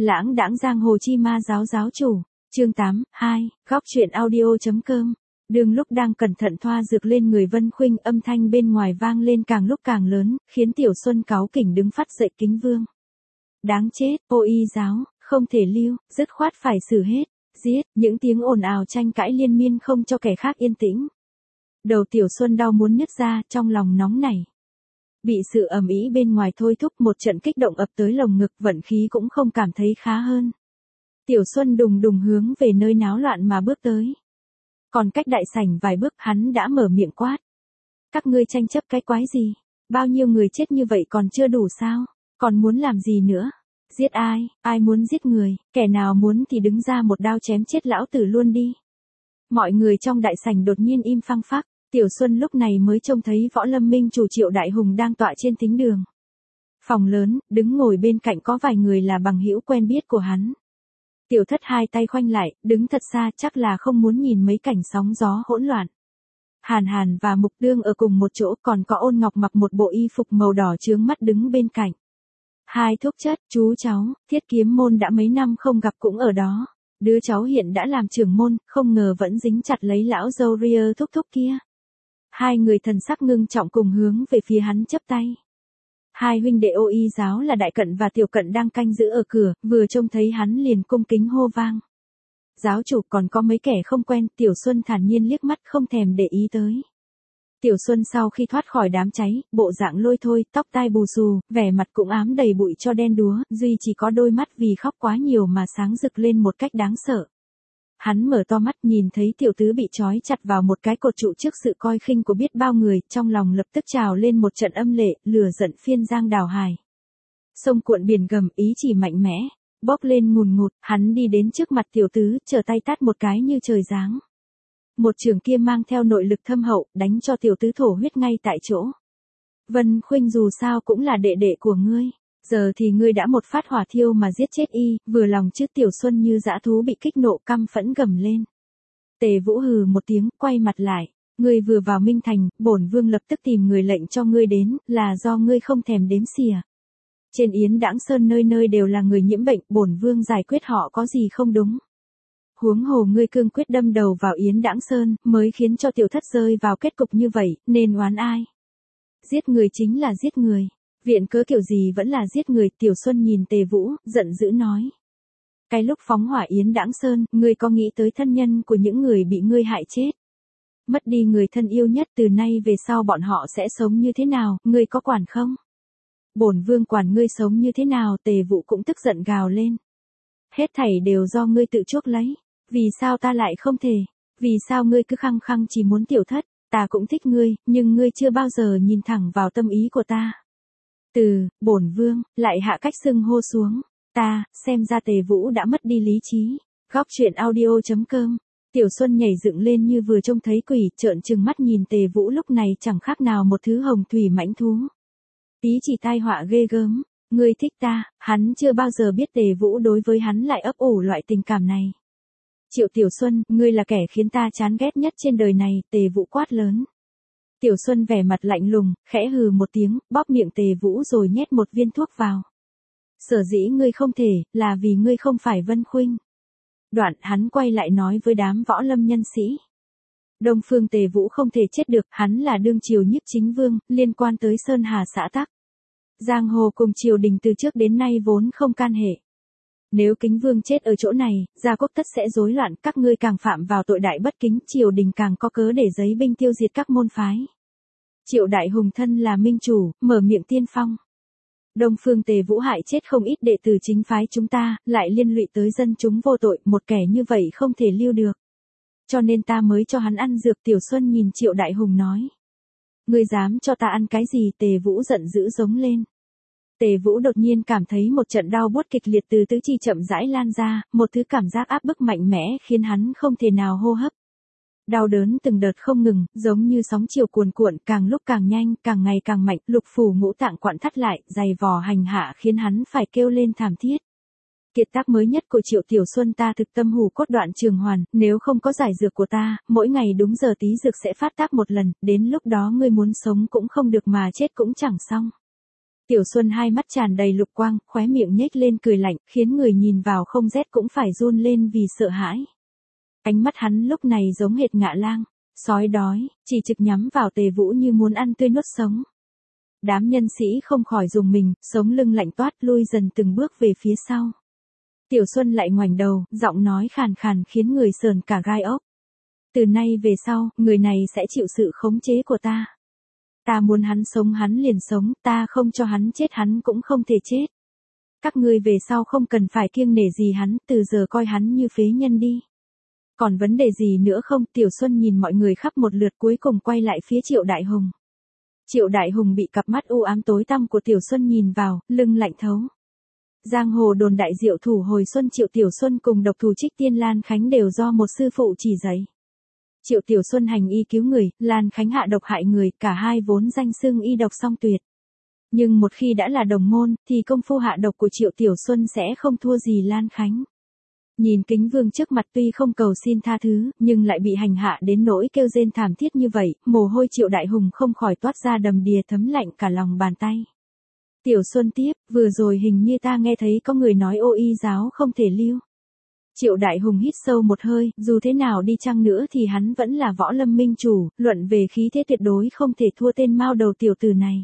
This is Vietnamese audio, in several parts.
Lãng đãng giang hồ chi ma giáo giáo chủ, chương 8, 2, góc truyện audio.com. Đường lúc đang cẩn thận thoa dược lên người Vân Khuynh, âm thanh bên ngoài vang lên càng lúc càng lớn, khiến Tiểu Xuân cáu kỉnh đứng phát dậy. Kính Vương, đáng chết, ô y giáo, không thể lưu, dứt khoát phải xử hết, giết. Những tiếng ồn ào tranh cãi liên miên không cho kẻ khác yên tĩnh. Đầu Tiểu Xuân đau muốn nứt ra, trong lòng nóng nảy. Bị sự ầm ĩ bên ngoài thôi thúc, một trận kích động ập tới lồng ngực, vận khí cũng không cảm thấy khá hơn. Tiểu Xuân đùng đùng hướng về nơi náo loạn mà bước tới. Còn cách đại sảnh vài bước, hắn đã mở miệng quát. Các ngươi tranh chấp cái quái gì? Bao nhiêu người chết như vậy còn chưa đủ sao? Còn muốn làm gì nữa? Giết ai? Ai muốn giết người? Kẻ nào muốn thì đứng ra một đao chém chết lão tử luôn đi. Mọi người trong đại sảnh đột nhiên im phăng phắc. Tiểu Xuân lúc này mới trông thấy Võ Lâm Minh chủ Triệu Đại Hùng đang tọa trên thính đường. Phòng lớn, đứng ngồi bên cạnh có vài người là bằng hữu quen biết của hắn. Tiểu Thất hai tay khoanh lại, đứng thật xa, chắc là không muốn nhìn mấy cảnh sóng gió hỗn loạn. Hàn Hàn và Mục Đương ở cùng một chỗ, còn có Ôn Ngọc mặc một bộ y phục màu đỏ chướng mắt đứng bên cạnh. Hai thúc chất, chú cháu, Thiết Kiếm môn đã mấy năm không gặp cũng ở đó. Đứa cháu hiện đã làm trưởng môn, không ngờ vẫn dính chặt lấy lão dâu ria thúc thúc kia. Hai người thần sắc ngưng trọng cùng hướng về phía hắn chắp tay. Hai huynh đệ Ô Y giáo là Đại Cận và Tiểu Cận đang canh giữ ở cửa, vừa trông thấy hắn liền cung kính hô vang. Giáo chủ, còn có mấy kẻ không quen. Tiểu Xuân thản nhiên liếc mắt không thèm để ý tới. Tiểu Xuân sau khi thoát khỏi đám cháy, bộ dạng lôi thôi, tóc tai bù xù, vẻ mặt cũng ám đầy bụi cho đen đúa, duy chỉ có đôi mắt vì khóc quá nhiều mà sáng rực lên một cách đáng sợ. Hắn mở to mắt nhìn thấy tiểu tứ bị trói chặt vào một cái cột trụ trước sự coi khinh của biết bao người, trong lòng lập tức trào lên một trận âm lệ, lửa giận phiên giang đào hải. Sông cuộn biển gầm, ý chỉ mạnh mẽ, bốc lên ngùn ngụt, hắn đi đến trước mặt tiểu tứ, trở tay tát một cái như trời giáng. Một trường kia mang theo nội lực thâm hậu, đánh cho tiểu tứ thổ huyết ngay tại chỗ. Vân Khuynh dù sao cũng là đệ đệ của ngươi. Giờ thì ngươi đã một phát hỏa thiêu mà giết chết y, vừa lòng chứ? Tiểu Xuân như dã thú bị kích nộ, căm phẫn gầm lên. Tề Vũ hừ một tiếng, quay mặt lại. Ngươi vừa vào Minh Thành, bổn vương lập tức tìm người lệnh cho ngươi đến, là do ngươi không thèm đếm xỉa. Trên Yến Đãng Sơn nơi nơi đều là người nhiễm bệnh, bổn vương giải quyết họ có gì không đúng. Huống hồ ngươi cương quyết đâm đầu vào Yến Đãng Sơn, mới khiến cho Tiểu Thất rơi vào kết cục như vậy, nên oán ai? Giết người chính là giết người. Viện cớ kiểu gì vẫn là giết người. Tiểu Xuân nhìn Tề Vũ, giận dữ nói. Cái lúc phóng hỏa Yến Đãng Sơn, ngươi có nghĩ tới thân nhân của những người bị ngươi hại chết? Mất đi người thân yêu nhất, từ nay về sau bọn họ sẽ sống như thế nào, ngươi có quản không? Bổn vương quản ngươi sống như thế nào? Tề Vũ cũng tức giận gào lên. Hết thảy đều do ngươi tự chuốc lấy. Vì sao ta lại không thể? Vì sao ngươi cứ khăng khăng chỉ muốn Tiểu Thất? Ta cũng thích ngươi, nhưng ngươi chưa bao giờ nhìn thẳng vào tâm ý của ta. Bổn vương, lại hạ cách xưng hô xuống. Ta, xem ra Tề Vũ đã mất đi lý trí. Góc truyện audio.com. Tiểu Xuân nhảy dựng lên như vừa trông thấy quỷ, trợn trừng mắt nhìn Tề Vũ lúc này chẳng khác nào một thứ hồng thủy mãnh thú. Ý chỉ tai họa ghê gớm. Ngươi thích ta, hắn chưa bao giờ biết Tề Vũ đối với hắn lại ấp ủ loại tình cảm này. Triệu Tiểu Xuân, ngươi là kẻ khiến ta chán ghét nhất trên đời này. Tề Vũ quát lớn. Tiểu Xuân vẻ mặt lạnh lùng, khẽ hừ một tiếng, bóp miệng Tề Vũ rồi nhét một viên thuốc vào. Sở dĩ ngươi không thể, là vì ngươi không phải Vân Khuynh. Đoạn hắn quay lại nói với đám võ lâm nhân sĩ. Đông Phương Tề Vũ không thể chết được, hắn là đương triều nhiếp chính vương, liên quan tới Sơn Hà xã tắc. Giang hồ cùng triều đình từ trước đến nay vốn không can hệ. Nếu Kính Vương chết ở chỗ này, gia quốc tất sẽ rối loạn, các ngươi càng phạm vào tội đại bất kính, triều đình càng có cớ để giấy binh tiêu diệt các môn phái. Triệu Đại Hùng thân là minh chủ, mở miệng tiên phong. Đông Phương Tề Vũ hại chết không ít đệ tử chính phái chúng ta, lại liên lụy tới dân chúng vô tội, một kẻ như vậy không thể lưu được. Cho nên ta mới cho hắn ăn dược. Tiểu Xuân nhìn Triệu Đại Hùng nói. Ngươi dám cho ta ăn cái gì? Tề Vũ giận dữ giống lên. Tề Vũ đột nhiên cảm thấy một trận đau buốt kịch liệt từ tứ chi chậm rãi lan ra, một thứ cảm giác áp bức mạnh mẽ khiến hắn không thể nào hô hấp. Đau đớn từng đợt không ngừng, giống như sóng chiều cuồn cuộn, càng lúc càng nhanh, càng ngày càng mạnh, lục phủ ngũ tạng quặn thắt lại, dày vò hành hạ khiến hắn phải kêu lên thảm thiết. Kiệt tác mới nhất của Triệu Tiểu Xuân, ta thực tâm hủ cốt đoạn trường hoàn, nếu không có giải dược của ta, mỗi ngày đúng giờ tí dược sẽ phát tác một lần, đến lúc đó ngươi muốn sống cũng không được mà chết cũng chẳng xong. Tiểu Xuân hai mắt tràn đầy lục quang, khóe miệng nhếch lên cười lạnh, khiến người nhìn vào không rét cũng phải run lên vì sợ hãi. Ánh mắt hắn lúc này giống hệt ngạ lang, sói đói, chỉ trực nhắm vào Tề Vũ như muốn ăn tươi nuốt sống. Đám nhân sĩ không khỏi rùng mình, sống lưng lạnh toát lui dần từng bước về phía sau. Tiểu Xuân lại ngoảnh đầu, giọng nói khàn khàn khiến người sờn cả gai ốc. Từ nay về sau, người này sẽ chịu sự khống chế của ta. Ta muốn hắn sống hắn liền sống, ta không cho hắn chết hắn cũng không thể chết. Các ngươi về sau không cần phải kiêng nể gì hắn, từ giờ coi hắn như phế nhân đi. Còn vấn đề gì nữa không? Tiểu Xuân nhìn mọi người khắp một lượt cuối cùng quay lại phía Triệu Đại Hùng. Triệu Đại Hùng bị cặp mắt u ám tối tăm của Tiểu Xuân nhìn vào, lưng lạnh thấu. Giang hồ đồn đại diệu thủ hồi xuân Triệu Tiểu Xuân cùng độc thủ Trích Tiên Lan Khánh đều do một sư phụ chỉ dạy. Triệu Tiểu Xuân hành y cứu người, Lan Khánh hạ độc hại người, cả hai vốn danh xưng y độc song tuyệt. Nhưng một khi đã là đồng môn, thì công phu hạ độc của Triệu Tiểu Xuân sẽ không thua gì Lan Khánh. Nhìn Kính Vương trước mặt tuy không cầu xin tha thứ, nhưng lại bị hành hạ đến nỗi kêu rên thảm thiết như vậy, mồ hôi Triệu Đại Hùng không khỏi toát ra đầm đìa thấm lạnh cả lòng bàn tay. Tiểu Xuân tiếp, vừa rồi hình như ta nghe thấy có người nói Ô Y giáo không thể lưu. Triệu Đại Hùng hít sâu một hơi, dù thế nào đi chăng nữa thì hắn vẫn là Võ Lâm minh chủ, luận về khí thế tuyệt đối không thể thua tên mao đầu tiểu tử này.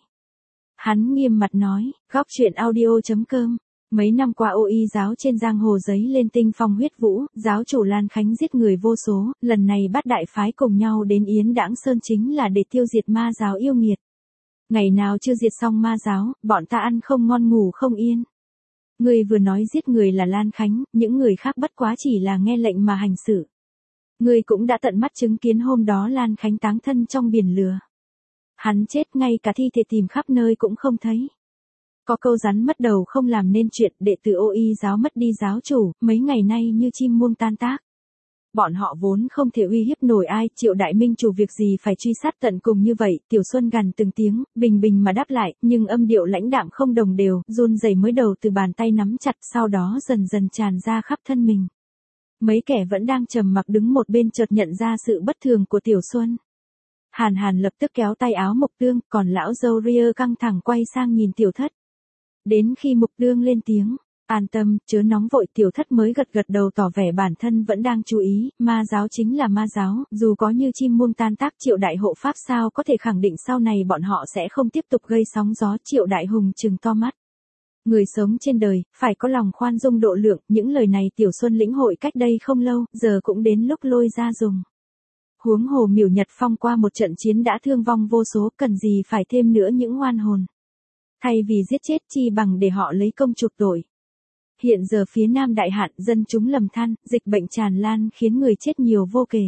Hắn nghiêm mặt nói, góc truyện audio.com. Mấy năm qua Ô Y giáo trên giang hồ giấy lên tinh phong huyết vũ, giáo chủ Lan Khánh giết người vô số, lần này bát đại phái cùng nhau đến Yến Đãng Sơn chính là để tiêu diệt ma giáo yêu nghiệt. Ngày nào chưa diệt xong ma giáo, bọn ta ăn không ngon ngủ không yên. Ngươi vừa nói giết người là Lan Khánh, những người khác bất quá chỉ là nghe lệnh mà hành sự. Ngươi cũng đã tận mắt chứng kiến hôm đó Lan Khánh táng thân trong biển lửa. Hắn chết ngay cả thi thể tìm khắp nơi cũng không thấy. Có câu rắn mất đầu không làm nên chuyện, đệ tử Ô Y giáo mất đi giáo chủ, mấy ngày nay như chim muông tan tác. Bọn họ vốn không thể uy hiếp nổi ai, Triệu Đại Minh chủ việc gì phải truy sát tận cùng như vậy, Tiểu Xuân gằn từng tiếng, bình bình mà đáp lại, nhưng âm điệu lãnh đạm không đồng đều, run rẩy mới đầu từ bàn tay nắm chặt, sau đó dần dần tràn ra khắp thân mình. Mấy kẻ vẫn đang trầm mặc đứng một bên chợt nhận ra sự bất thường của Tiểu Xuân. Hàn Hàn lập tức kéo tay áo Mục Tương, còn lão dâu ria căng thẳng quay sang nhìn Tiểu Thất. Đến khi Mục Tương lên tiếng, an tâm, chớ nóng vội, Tiểu Thất mới gật gật đầu tỏ vẻ bản thân vẫn đang chú ý, ma giáo chính là ma giáo, dù có như chim muông tan tác Triệu Đại hộ pháp sao có thể khẳng định sau này bọn họ sẽ không tiếp tục gây sóng gió. Triệu Đại Hùng trừng to mắt. Người sống trên đời, phải có lòng khoan dung độ lượng, những lời này Tiểu Xuân lĩnh hội cách đây không lâu, giờ cũng đến lúc lôi ra dùng. Huống hồ Miểu Nhật Phong qua một trận chiến đã thương vong vô số, cần gì phải thêm nữa những oan hồn. Thay vì giết chết chi bằng để họ lấy công chuộc tội. Hiện giờ phía Nam Đại Hạn dân chúng lầm than, dịch bệnh tràn lan khiến người chết nhiều vô kể.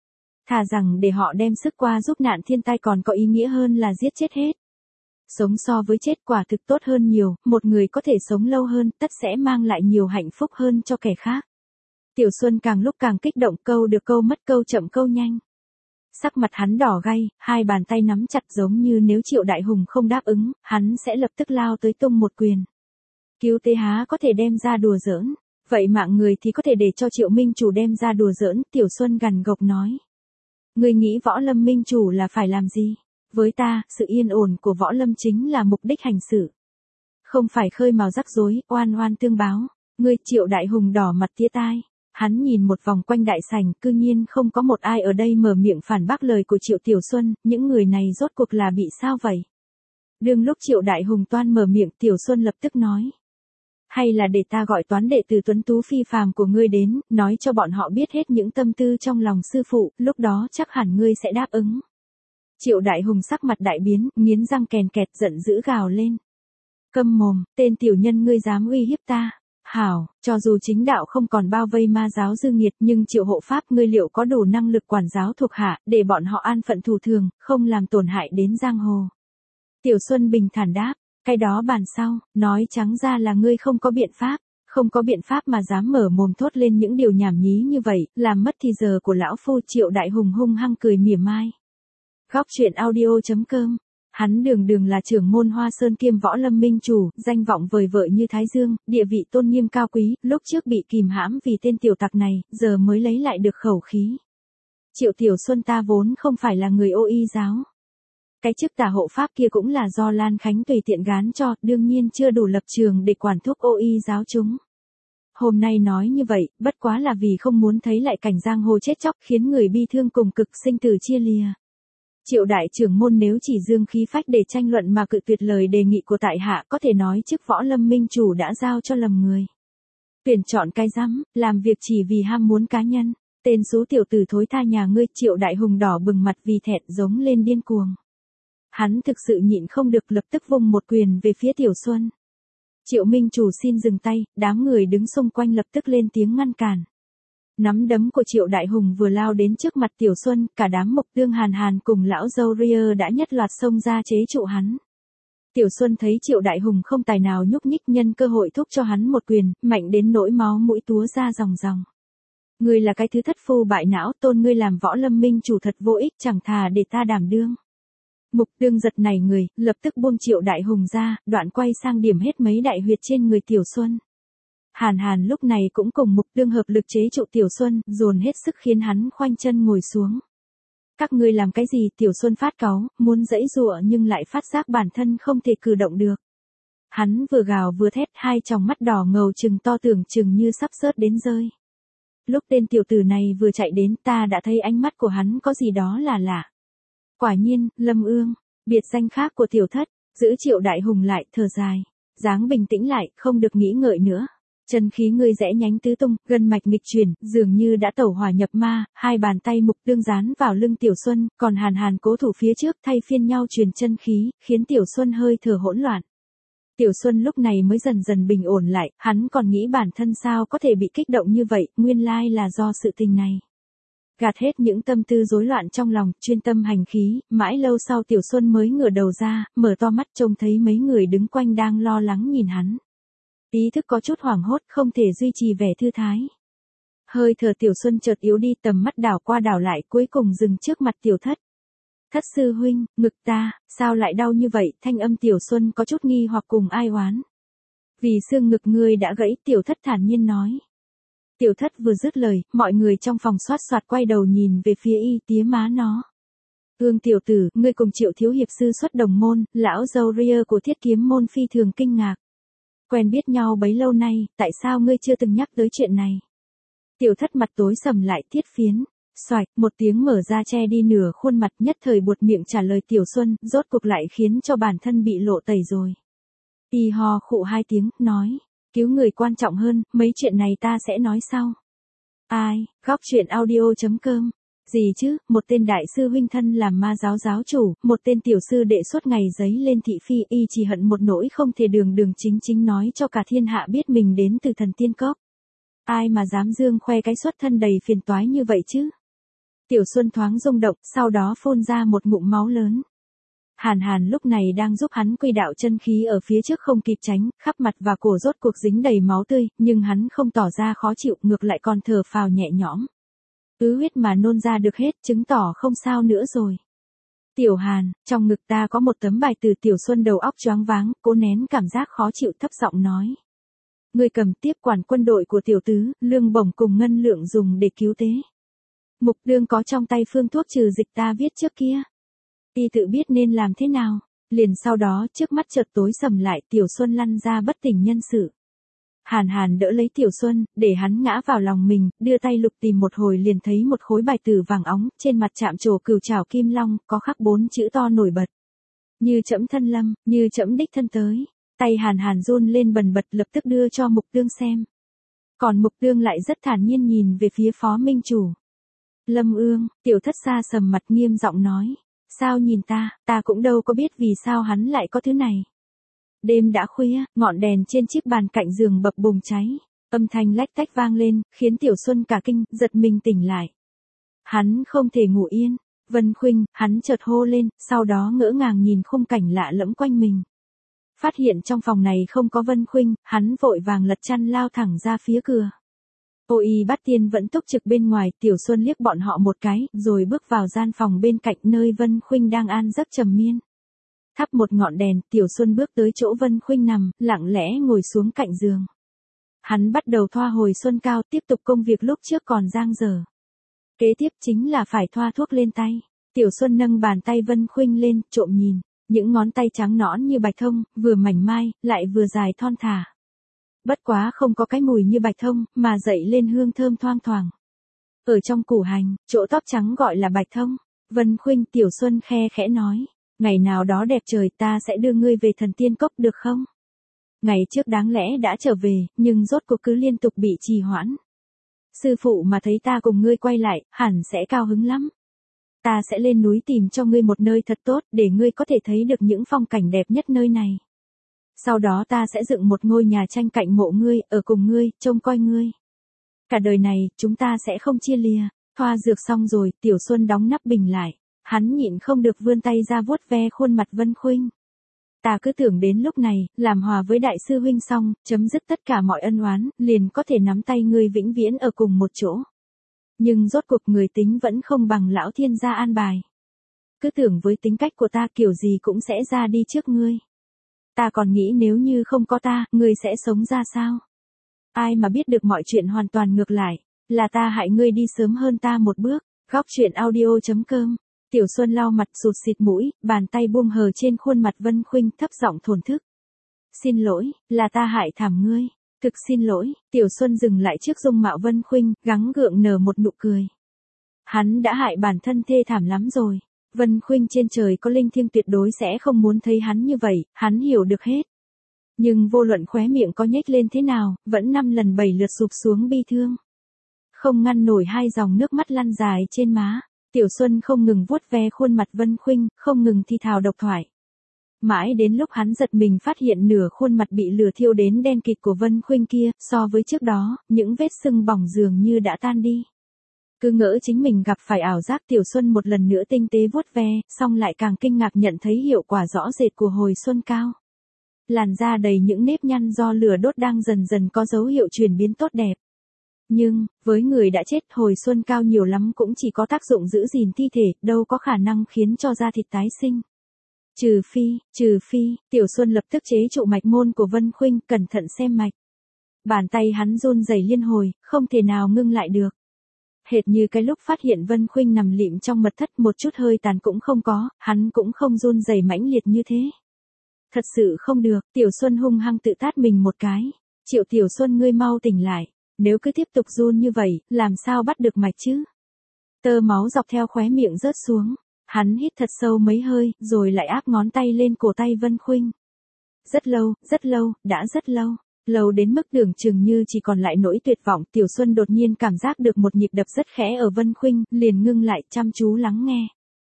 Thà rằng để họ đem sức qua giúp nạn thiên tai còn có ý nghĩa hơn là giết chết hết. Sống so với chết quả thực tốt hơn nhiều, một người có thể sống lâu hơn tất sẽ mang lại nhiều hạnh phúc hơn cho kẻ khác. Tiểu Xuân càng lúc càng kích động, câu được câu mất, câu chậm câu nhanh. Sắc mặt hắn đỏ gay, hai bàn tay nắm chặt giống như nếu Triệu Đại Hùng không đáp ứng, hắn sẽ lập tức lao tới tung một quyền. Cứu tế há có thể đem ra đùa giỡn, vậy mạng người thì có thể để cho Triệu Minh chủ đem ra đùa giỡn, Tiểu Xuân gằn gộc nói. Ngươi nghĩ Võ Lâm minh chủ là phải làm gì? Với ta, sự yên ổn của Võ Lâm chính là mục đích hành sự. Không phải khơi mào rắc rối, oan oan tương báo. Ngươi, Triệu Đại Hùng đỏ mặt tía tai. Hắn nhìn một vòng quanh đại sảnh, cư nhiên không có một ai ở đây mở miệng phản bác lời của Triệu Tiểu Xuân, những người này rốt cuộc là bị sao vậy? Đương lúc Triệu Đại Hùng toan mở miệng, Tiểu Xuân lập tức nói. Hay là để ta gọi toán đệ tử tuấn tú phi phàm của ngươi đến, nói cho bọn họ biết hết những tâm tư trong lòng sư phụ, lúc đó chắc hẳn ngươi sẽ đáp ứng. Triệu Đại Hùng sắc mặt đại biến, nghiến răng kèn kẹt giận dữ gào lên. Câm mồm, tên tiểu nhân ngươi dám uy hiếp ta. Hảo, cho dù chính đạo không còn bao vây ma giáo dư nghiệt nhưng Triệu hộ pháp ngươi liệu có đủ năng lực quản giáo thuộc hạ để bọn họ an phận thủ thường, không làm tổn hại đến giang hồ. Tiểu Xuân bình thản đáp, cái đó bàn sau, nói trắng ra là ngươi không có biện pháp. Không có biện pháp mà dám mở mồm thốt lên những điều nhảm nhí như vậy, làm mất thì giờ của lão phu. Triệu Đại Hùng hung hăng cười mỉa mai. Góc truyện audio.com. Hắn đường đường là trưởng môn Hoa Sơn kiêm Võ Lâm minh chủ, danh vọng vời vợi như Thái Dương, địa vị tôn nghiêm cao quý, lúc trước bị kìm hãm vì tên tiểu tặc này, giờ mới lấy lại được khẩu khí. Triệu Tiểu Xuân ta vốn không phải là người Ô Y giáo. Cái chức tả hộ pháp kia cũng là do Lan Khánh tùy tiện gán cho, đương nhiên chưa đủ lập trường để quản thúc ô y giáo chúng. Hôm nay nói như vậy, bất quá là vì không muốn thấy lại cảnh giang hồ chết chóc khiến người bi thương cùng cực sinh tử chia lìa. Triệu đại trưởng môn nếu chỉ dương khí phách để tranh luận mà cự tuyệt lời đề nghị của tại hạ có thể nói chức võ lâm minh chủ đã giao cho lầm người. Tuyển chọn cái rắm, làm việc chỉ vì ham muốn cá nhân. Tên số tiểu tử thối tha nhà ngươi. Triệu đại hùng đỏ bừng mặt vì thẹn giống lên điên cuồng. Hắn thực sự nhịn không được lập tức vung một quyền về phía Tiểu Xuân. Triệu minh chủ xin dừng tay, đám người đứng xung quanh lập tức lên tiếng ngăn cản. Nắm đấm của Triệu đại hùng vừa lao đến trước mặt Tiểu Xuân, cả đám Mộc Tương Hàn Hàn cùng lão dâu Ria đã nhất loạt xông ra chế trụ hắn. Tiểu Xuân thấy Triệu đại hùng không tài nào nhúc nhích, nhân cơ hội thúc cho hắn một quyền, mạnh đến nỗi máu mũi túa ra ròng ròng. Ngươi là cái thứ thất phu bại não, tôn ngươi làm võ lâm minh chủ thật vô ích, chẳng thà để ta đảm đương. Mục Tương giật nảy người, lập tức buông Triệu đại hùng ra, đoạn quay sang điểm hết mấy đại huyệt trên người Tiểu Xuân. Hàn Hàn lúc này cũng cùng Mục Tương hợp lực chế trụ Tiểu Xuân, dồn hết sức khiến hắn khoanh chân ngồi xuống. Các ngươi làm cái gì? Tiểu Xuân phát cáu, muốn giãy giụa nhưng lại phát giác bản thân không thể cử động được. Hắn vừa gào vừa thét, hai tròng mắt đỏ ngầu trừng to tưởng chừng như sắp rớt đến rơi. Lúc tên tiểu tử này vừa chạy đến, ta đã thấy ánh mắt của hắn có gì đó là lạ. Quả nhiên, Lâm Ương, biệt danh khác của tiểu thất, giữ Triệu đại hùng lại, thở dài, dáng bình tĩnh lại, không được nghĩ ngợi nữa. Chân khí ngươi rẽ nhánh tứ tung, gân mạch nghịch chuyển, dường như đã tẩu hỏa nhập ma, hai bàn tay Mục Tương dán vào lưng Tiểu Xuân, còn Hàn Hàn cố thủ phía trước thay phiên nhau truyền chân khí, khiến Tiểu Xuân hơi thở hỗn loạn. Tiểu Xuân lúc này mới dần dần bình ổn lại, hắn còn nghĩ bản thân sao có thể bị kích động như vậy, nguyên lai là do sự tình này. Gạt hết những tâm tư rối loạn trong lòng, chuyên tâm hành khí, mãi lâu sau Tiểu Xuân mới ngửa đầu ra, mở to mắt trông thấy mấy người đứng quanh đang lo lắng nhìn hắn. Ý thức có chút hoảng hốt, không thể duy trì vẻ thư thái. Hơi thở Tiểu Xuân chợt yếu đi, tầm mắt đảo qua đảo lại, cuối cùng dừng trước mặt Tiểu Thất. Thất sư huynh, ngực ta, sao lại đau như vậy? Thanh âm Tiểu Xuân có chút nghi hoặc cùng ai oán. Vì xương ngực ngươi đã gãy, Tiểu Thất thản nhiên nói. Tiểu Thất vừa dứt lời, mọi người trong phòng xoát xoát quay đầu nhìn về phía y tía má nó. Ương tiểu tử, ngươi cùng Triệu thiếu hiệp sư xuất đồng môn, lão dâu Ria của Thiết Kiếm môn phi thường kinh ngạc. Quen biết nhau bấy lâu nay, tại sao ngươi chưa từng nhắc tới chuyện này? Tiểu Thất mặt tối sầm lại, thiết phiến. Xoạch, một tiếng mở ra che đi nửa khuôn mặt, nhất thời buột miệng trả lời Tiểu Xuân, rốt cuộc lại khiến cho bản thân bị lộ tẩy rồi. Y ho khụ hai tiếng, nói, cứu người quan trọng hơn, mấy chuyện này ta sẽ nói sau. Ai, góc chuyện audio.com. Gì chứ, một tên đại sư huynh thân làm ma giáo giáo chủ, một tên tiểu sư đệ suốt ngày giấy lên thị phi, y chỉ hận một nỗi không thể đường đường chính chính nói cho cả thiên hạ biết mình đến từ thần tiên cốc. Ai mà dám dương khoe cái xuất thân đầy phiền toái như vậy chứ? Tiểu Xuân thoáng rung động, sau đó phun ra một ngụm máu lớn. Hàn Hàn lúc này đang giúp hắn quy đạo chân khí ở phía trước không kịp tránh, khắp mặt và cổ rốt cuộc dính đầy máu tươi, nhưng hắn không tỏ ra khó chịu, ngược lại còn thở phào nhẹ nhõm. Huyết mà nôn ra được hết, chứng tỏ không sao nữa rồi. Tiểu Hàn, trong ngực ta có một tấm bài từ. Tiểu Xuân đầu óc choáng váng, cố nén cảm giác khó chịu thấp giọng nói. Ngươi cầm tiếp quản quân đội của tiểu tứ, lương bổng cùng ngân lượng dùng để cứu tế. Mục Tương có trong tay phương thuốc trừ dịch ta viết trước kia. Y tự biết nên làm thế nào, liền sau đó trước mắt chợt tối sầm lại, Tiểu Xuân lăn ra bất tỉnh nhân sự. Hàn Hàn đỡ lấy Tiểu Xuân, để hắn ngã vào lòng mình, đưa tay lục tìm một hồi liền thấy một khối bài tử vàng óng, trên mặt chạm trổ cửu trảo kim long, có khắc 4 chữ to nổi bật. Như trẫm thân lâm, như trẫm đích thân tới. Tay Hàn Hàn run lên bần bật, lập tức đưa cho Mục Tương xem. Còn Mục Tương lại rất thản nhiên nhìn về phía phó minh chủ. Lâm Ương, Tiểu Thất xa sầm mặt nghiêm giọng nói. Sao nhìn ta cũng đâu có biết vì sao hắn lại có thứ này. Đêm đã khuya, ngọn đèn trên chiếc bàn cạnh giường bập bùng cháy. Âm thanh lách tách vang lên, khiến Tiểu Xuân cả kinh, giật mình tỉnh lại. Hắn không thể ngủ yên. Vân Khuynh, hắn chợt hô lên, sau đó ngỡ ngàng nhìn khung cảnh lạ lẫm quanh mình. Phát hiện trong phòng này không có Vân Khuynh, hắn vội vàng lật chăn lao thẳng ra phía cửa. Y Bát Tiên vẫn túc trực bên ngoài, Tiểu Xuân liếc bọn họ một cái, rồi bước vào gian phòng bên cạnh nơi Vân Khuynh đang an giấc trầm miên. Thắp một ngọn đèn, Tiểu Xuân bước tới chỗ Vân Khuynh nằm, lặng lẽ ngồi xuống cạnh giường. Hắn bắt đầu thoa hồi xuân cao, tiếp tục công việc lúc trước còn dang dở. Kế tiếp chính là phải thoa thuốc lên tay. Tiểu Xuân nâng bàn tay Vân Khuynh lên, trộm nhìn. Những ngón tay trắng nõn như bạch thông, vừa mảnh mai, lại vừa dài thon thả. Bất quá không có cái mùi như bạch thông, mà dậy lên hương thơm thoang thoảng. Ở trong củ hành, chỗ tóc trắng gọi là bạch thông. Vân Khuynh Tiểu Xuân khe khẽ nói. Ngày nào đó đẹp trời ta sẽ đưa ngươi về thần tiên cốc được không? Ngày trước đáng lẽ đã trở về, nhưng rốt cuộc cứ liên tục bị trì hoãn. Sư phụ mà thấy ta cùng ngươi quay lại, hẳn sẽ cao hứng lắm. Ta sẽ lên núi tìm cho ngươi một nơi thật tốt, để ngươi có thể thấy được những phong cảnh đẹp nhất nơi này. Sau đó ta sẽ dựng một ngôi nhà tranh cạnh mộ ngươi, ở cùng ngươi, trông coi ngươi. Cả đời này, chúng ta sẽ không chia lìa. Thoa dược xong rồi, Tiểu Xuân đóng nắp bình lại. Hắn nhịn không được vươn tay ra vuốt ve khuôn mặt Vân Khuynh. Ta cứ tưởng đến lúc này, làm hòa với đại sư huynh xong, chấm dứt tất cả mọi ân oán, liền có thể nắm tay ngươi vĩnh viễn ở cùng một chỗ. Nhưng rốt cuộc người tính vẫn không bằng lão thiên gia an bài. Cứ tưởng với tính cách của ta kiểu gì cũng sẽ ra đi trước ngươi. Ta còn nghĩ nếu như không có ta, ngươi sẽ sống ra sao? Ai mà biết được mọi chuyện hoàn toàn ngược lại, là ta hại ngươi đi sớm hơn ta một bước. Góc truyện audio.com. Tiểu Xuân lau mặt sụt xịt mũi, bàn tay buông hờ trên khuôn mặt Vân Khuynh thấp giọng thổn thức. Xin lỗi, là ta hại thảm ngươi. Thực xin lỗi. Tiểu Xuân dừng lại trước dung mạo Vân Khuynh, gắng gượng nở một nụ cười. Hắn đã hại bản thân thê thảm lắm rồi. Vân Khuynh trên trời có linh thiêng tuyệt đối sẽ không muốn thấy hắn như vậy, hắn hiểu được hết. Nhưng vô luận khóe miệng có nhếch lên thế nào, vẫn 5 lần 7 lượt sụp xuống bi thương. Không ngăn nổi 2 dòng nước mắt lăn dài trên má. Tiểu Xuân không ngừng vuốt ve khuôn mặt Vân Khuynh, không ngừng thi thào độc thoại. Mãi đến lúc hắn giật mình phát hiện nửa khuôn mặt bị lửa thiêu đến đen kịt của Vân Khuynh kia, so với trước đó, những vết sưng bỏng dường như đã tan đi. Cứ ngỡ chính mình gặp phải ảo giác. Tiểu Xuân một lần nữa tinh tế vuốt ve, xong lại càng kinh ngạc nhận thấy hiệu quả rõ rệt của hồi xuân cao. Làn da đầy những nếp nhăn do lửa đốt đang dần dần có dấu hiệu chuyển biến tốt đẹp. Nhưng, với người đã chết, hồi xuân cao nhiều lắm cũng chỉ có tác dụng giữ gìn thi thể, đâu có khả năng khiến cho da thịt tái sinh. Trừ phi, Tiểu Xuân lập tức chế trụ mạch môn của Vân Khuynh, cẩn thận xem mạch. Bàn tay hắn run rẩy liên hồi, không thể nào ngưng lại được. Hệt như cái lúc phát hiện Vân Khuynh nằm lịm trong mật thất, một chút hơi tàn cũng không có, hắn cũng không run rẩy mãnh liệt như thế. Thật sự không được. Tiểu Xuân hung hăng tự tát mình một cái. Triệu Tiểu Xuân ngươi mau tỉnh lại. Nếu cứ tiếp tục run như vậy, làm sao bắt được mạch chứ? Tơ máu dọc theo khóe miệng rớt xuống. Hắn hít thật sâu mấy hơi, rồi lại áp ngón tay lên cổ tay Vân Khuynh. Rất lâu, đã rất lâu. Lâu đến mức tưởng chừng như chỉ còn lại nỗi tuyệt vọng. Tiểu Xuân đột nhiên cảm giác được một nhịp đập rất khẽ ở Vân Khuynh, liền ngưng lại chăm chú lắng nghe.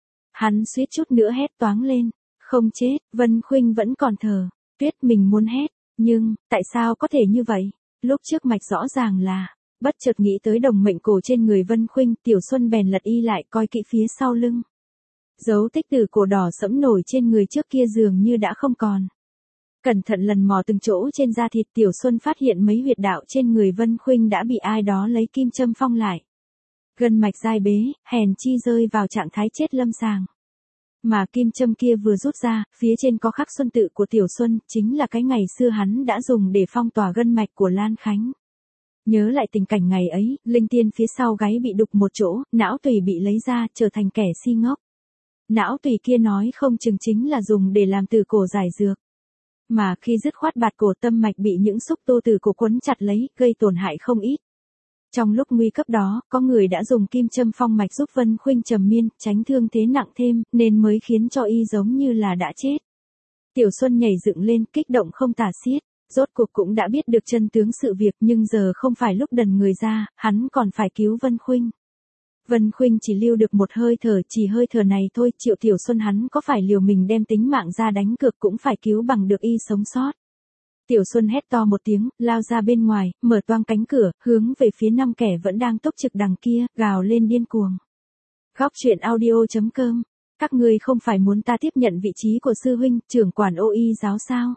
Hắn suýt chút nữa hét toáng lên. Không chết. Vân Khuynh vẫn còn thở. Tuyết mình muốn hét. Nhưng, tại sao có thể như vậy? Lúc trước mạch rõ ràng là, bất chợt nghĩ tới đồng mệnh cổ trên người Vân Khuynh, Tiểu Xuân bèn lật y lại coi kỹ phía sau lưng. Dấu tích từ cổ đỏ sẫm nổi trên người trước kia dường như đã không còn. Cẩn thận lần mò từng chỗ trên da thịt, Tiểu Xuân phát hiện mấy huyệt đạo trên người Vân Khuynh đã bị ai đó lấy kim châm phong lại. Gân mạch dai bế, hèn chi rơi vào trạng thái chết lâm sàng. Mà kim châm kia vừa rút ra, phía trên có khắc xuân tự của Tiểu Xuân, chính là cái ngày xưa hắn đã dùng để phong tỏa gân mạch của Lan Khánh. Nhớ lại tình cảnh ngày ấy, linh tiên phía sau gáy bị đục một chỗ, não tùy bị lấy ra, trở thành kẻ si ngốc. Não tùy kia nói không chừng chính là dùng để làm từ cổ giải dược. Mà khi dứt khoát bạt cổ, tâm mạch bị những xúc tu từ cổ quấn chặt lấy, gây tổn hại không ít. Trong lúc nguy cấp đó, có người đã dùng kim châm phong mạch giúp Vân Khuynh trầm miên, tránh thương thế nặng thêm, nên mới khiến cho y giống như là đã chết. Tiểu Xuân nhảy dựng lên, kích động không tả xiết. Rốt cuộc cũng đã biết được chân tướng sự việc, nhưng giờ không phải lúc đần người ra, hắn còn phải cứu Vân Khuynh. Vân Khuynh chỉ lưu được một hơi thở, chỉ hơi thở này thôi, Triệu Tiểu Xuân hắn có phải liều mình đem tính mạng ra đánh cược cũng phải cứu bằng được y sống sót. Tiểu Xuân hét to một tiếng, lao ra bên ngoài, mở toang cánh cửa, hướng về phía 5 kẻ vẫn đang túc trực đằng kia, gào lên điên cuồng. Góc truyện audio.com. Các ngươi không phải muốn ta tiếp nhận vị trí của sư huynh, trưởng quản ô y giáo sao?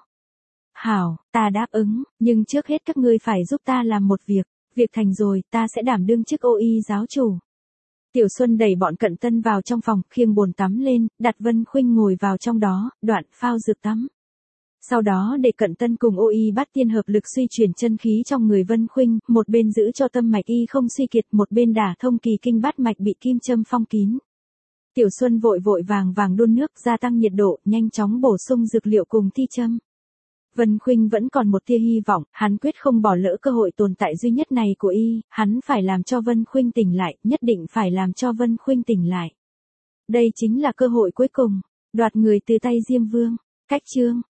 Hảo, ta đáp ứng, nhưng trước hết các ngươi phải giúp ta làm một việc. Việc thành rồi, ta sẽ đảm đương chức ô y giáo chủ. Tiểu Xuân đẩy bọn cận tân vào trong phòng, khiêng bồn tắm lên, đặt Vân Khuynh ngồi vào trong đó, đoạn phao dược tắm. Sau đó để cận tân cùng ô y bát tiên hợp lực suy chuyển chân khí trong người Vân Khuynh, một bên giữ cho tâm mạch y không suy kiệt, một bên đả thông kỳ kinh bát mạch bị kim châm phong kín. Tiểu Xuân vội vội vàng vàng đun nước gia tăng nhiệt độ, nhanh chóng bổ sung dược liệu cùng thi châm. Vân Khuynh vẫn còn một tia hy vọng, hắn quyết không bỏ lỡ cơ hội tồn tại duy nhất này của y, hắn phải làm cho Vân Khuynh tỉnh lại, nhất định phải làm cho Vân Khuynh tỉnh lại. Đây chính là cơ hội cuối cùng, đoạt người từ tay Diêm Vương. Cách chương